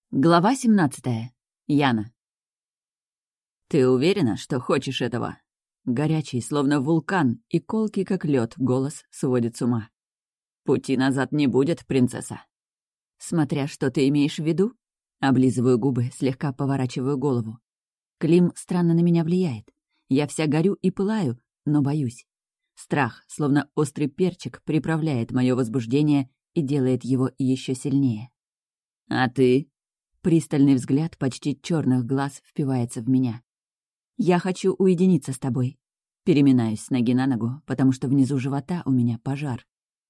Глава 17. Яна. «Ты уверена, что хочешь этого?» Горячий, словно вулкан, и колкий, как лед, голос сводит с ума. «Пути назад не будет, принцесса». «Смотря что ты имеешь в виду?» Облизываю губы, слегка поворачиваю голову. Клим странно на меня влияет. Я вся горю и пылаю, но боюсь. Страх, словно острый перчик, приправляет мое возбуждение и делает его еще сильнее. «А ты?» Пристальный взгляд почти черных глаз впивается в меня. «Я хочу уединиться с тобой». Переминаюсь с ноги на ногу, потому что внизу живота у меня пожар.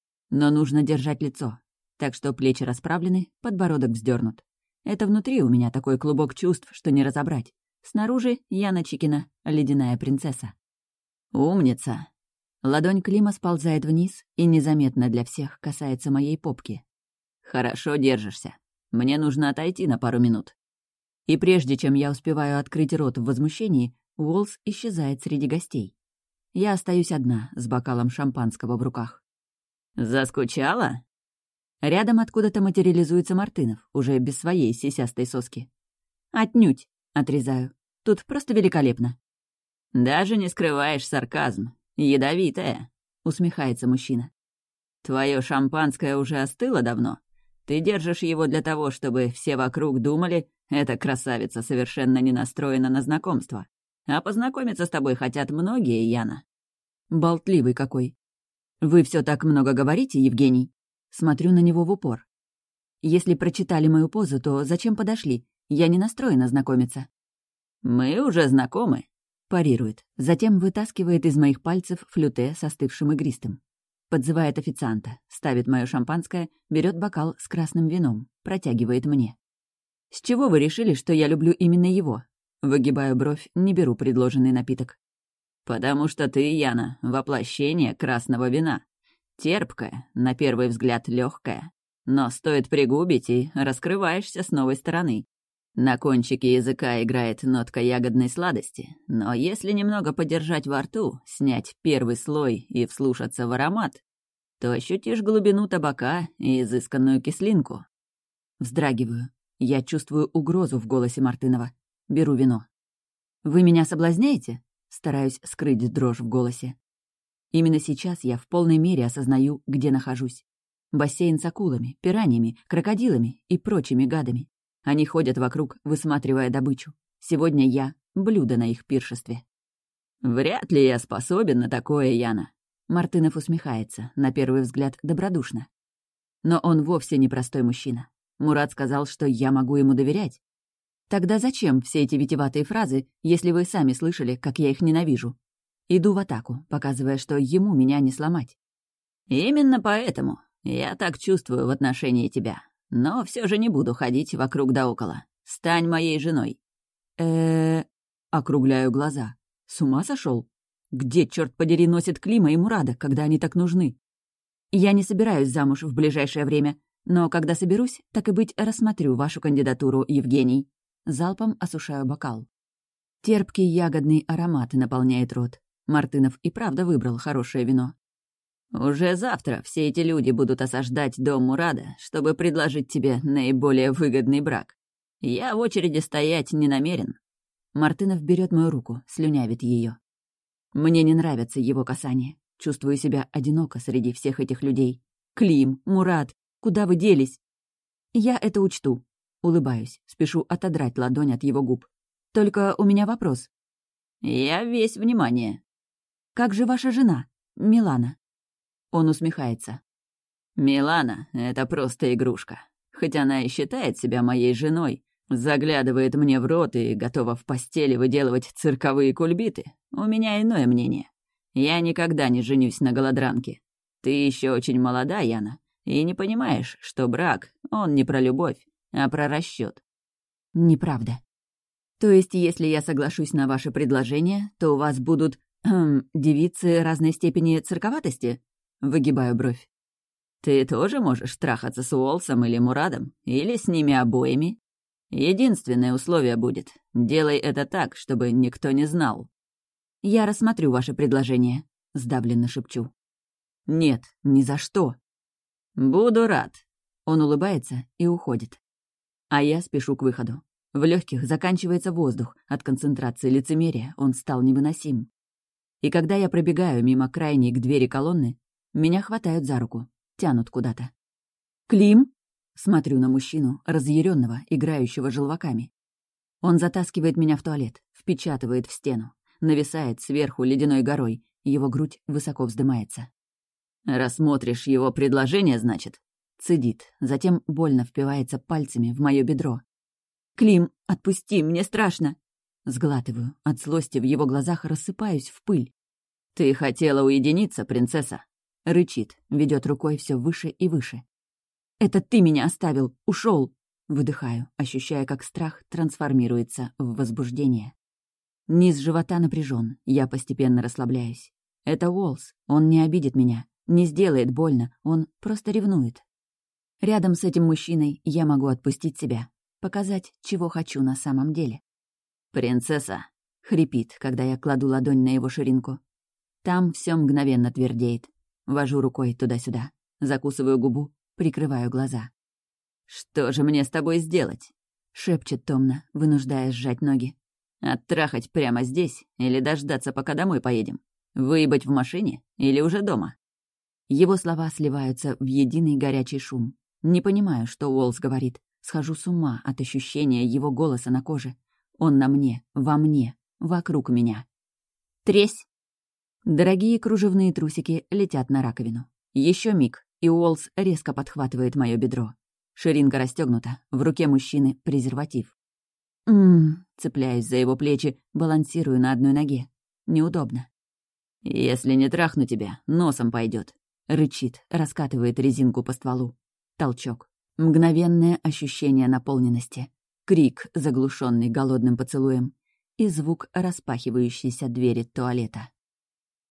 Но нужно держать лицо, так что плечи расправлены, подбородок вздернут. Это внутри у меня такой клубок чувств, что не разобрать. Снаружи Яна Чикина, ледяная принцесса. «Умница!» Ладонь Клима сползает вниз и незаметно для всех касается моей попки. «Хорошо держишься. Мне нужно отойти на пару минут». И прежде чем я успеваю открыть рот в возмущении, Уолс исчезает среди гостей. Я остаюсь одна, с бокалом шампанского в руках. «Заскучала?» Рядом откуда-то материализуется Мартынов, уже без своей сисястой соски. «Отнюдь», — отрезаю. «Тут просто великолепно». «Даже не скрываешь сарказм. Ядовитая», — усмехается мужчина. «Твое шампанское уже остыло давно? Ты держишь его для того, чтобы все вокруг думали, эта красавица совершенно не настроена на знакомство. А познакомиться с тобой хотят многие, Яна». Болтливый какой. «Вы все так много говорите, Евгений?» Смотрю на него в упор. «Если прочитали мою позу, то зачем подошли? Я не настроена знакомиться». «Мы уже знакомы», — парирует. Затем вытаскивает из моих пальцев флюте с остывшим игристым. Подзывает официанта, ставит мое шампанское, берет бокал с красным вином, протягивает мне. «С чего вы решили, что я люблю именно его?» Выгибаю бровь, не беру предложенный напиток. «Потому что ты, Яна, воплощение красного вина. Терпкая, на первый взгляд легкая, но стоит пригубить, и раскрываешься с новой стороны. На кончике языка играет нотка ягодной сладости, но если немного подержать во рту, снять первый слой и вслушаться в аромат, то ощутишь глубину табака и изысканную кислинку». Вздрагиваю. Я чувствую угрозу в голосе Мартынова. Беру вино. «Вы меня соблазняете?» Стараюсь скрыть дрожь в голосе. Именно сейчас я в полной мере осознаю, где нахожусь. Бассейн с акулами, пираньями, крокодилами и прочими гадами. Они ходят вокруг, высматривая добычу. Сегодня я — блюдо на их пиршестве. «Вряд ли я способен на такое, Яна». Мартынов усмехается, на первый взгляд добродушно. Но он вовсе не простой мужчина. Мурат сказал, что я могу ему доверять. Тогда зачем все эти витиеватые фразы, если вы сами слышали, как я их ненавижу? Иду в атаку, показывая, что ему меня не сломать. «Именно поэтому я так чувствую в отношении тебя. Но все же не буду ходить вокруг да около. Стань моей женой». Округляю глаза. С ума сошел? Где, черт подери, носит Клима и Мурада, когда они так нужны? Я не собираюсь замуж в ближайшее время, но когда соберусь, так и быть, рассмотрю вашу кандидатуру, Евгений. Залпом осушаю бокал. Терпкий ягодный аромат наполняет рот. Мартынов и правда выбрал хорошее вино. «Уже завтра все эти люди будут осаждать дом Мурада, чтобы предложить тебе наиболее выгодный брак. Я в очереди стоять не намерен». Мартынов берет мою руку, слюнявит ее. Мне не нравятся его касания. Чувствую себя одиноко среди всех этих людей. Клим, Мурат, куда вы делись? Я это учту. Улыбаюсь, спешу отодрать ладонь от его губ. Только у меня вопрос. Я весь внимание. Как же ваша жена, Милана? Он усмехается. «Милана — это просто игрушка. Хоть она и считает себя моей женой, заглядывает мне в рот и готова в постели выделывать цирковые кульбиты, у меня иное мнение. Я никогда не женюсь на голодранке. Ты еще очень молода, Яна, и не понимаешь, что брак, он не про любовь, а про расчет». «Неправда. То есть, если я соглашусь на ваше предложение, то у вас будут девицы разной степени цирковатости?» Выгибаю бровь. «Ты тоже можешь трахаться с Уолсом или Мурадом, или с ними обоими. Единственное условие будет — делай это так, чтобы никто не знал». «Я рассмотрю ваше предложение», — сдавленно шепчу. «Нет, ни за что». «Буду рад». Он улыбается и уходит. А я спешу к выходу. В легких заканчивается воздух, от концентрации лицемерия он стал невыносим. И когда я пробегаю мимо крайней к двери колонны, меня хватают за руку, тянут куда-то. «Клим?» — смотрю на мужчину, разъяренного, играющего желваками. Он затаскивает меня в туалет, впечатывает в стену, нависает сверху ледяной горой, его грудь высоко вздымается. «Рассмотришь его предложение, значит?» Цедит, затем больно впивается пальцами в мое бедро. «Клим, отпусти, мне страшно!» Сглатываю, от злости в его глазах рассыпаюсь в пыль. «Ты хотела уединиться, принцесса?» Рычит, ведет рукой все выше и выше. «Это ты меня оставил, ушел!» Выдыхаю, ощущая, как страх трансформируется в возбуждение. Низ живота напряжен, я постепенно расслабляюсь. Это Уолс, он не обидит меня, не сделает больно, он просто ревнует. Рядом с этим мужчиной я могу отпустить себя, показать, чего хочу на самом деле. «Принцесса!» — хрипит, когда я кладу ладонь на его ширинку. Там все мгновенно твердеет. Вожу рукой туда-сюда, закусываю губу, прикрываю глаза. «Что же мне с тобой сделать?» — шепчет томно, вынуждая сжать ноги. «Оттрахать прямо здесь или дождаться, пока домой поедем? Выебать в машине или уже дома?» Его слова сливаются в единый горячий шум. Не понимаю, что Уолс говорит. Схожу с ума от ощущения его голоса на коже. Он на мне, во мне, вокруг меня. «Тресь!» Дорогие кружевные трусики летят на раковину. Еще миг, и Уолс резко подхватывает мое бедро. Ширинка расстегнута, в руке мужчины презерватив. Цепляюсь за его плечи, балансирую на одной ноге. Неудобно. «Если не трахну тебя, носом пойдет. Рычит, раскатывает резинку по стволу. Толчок. Мгновенное ощущение наполненности. Крик, заглушенный голодным поцелуем. И звук распахивающейся двери туалета.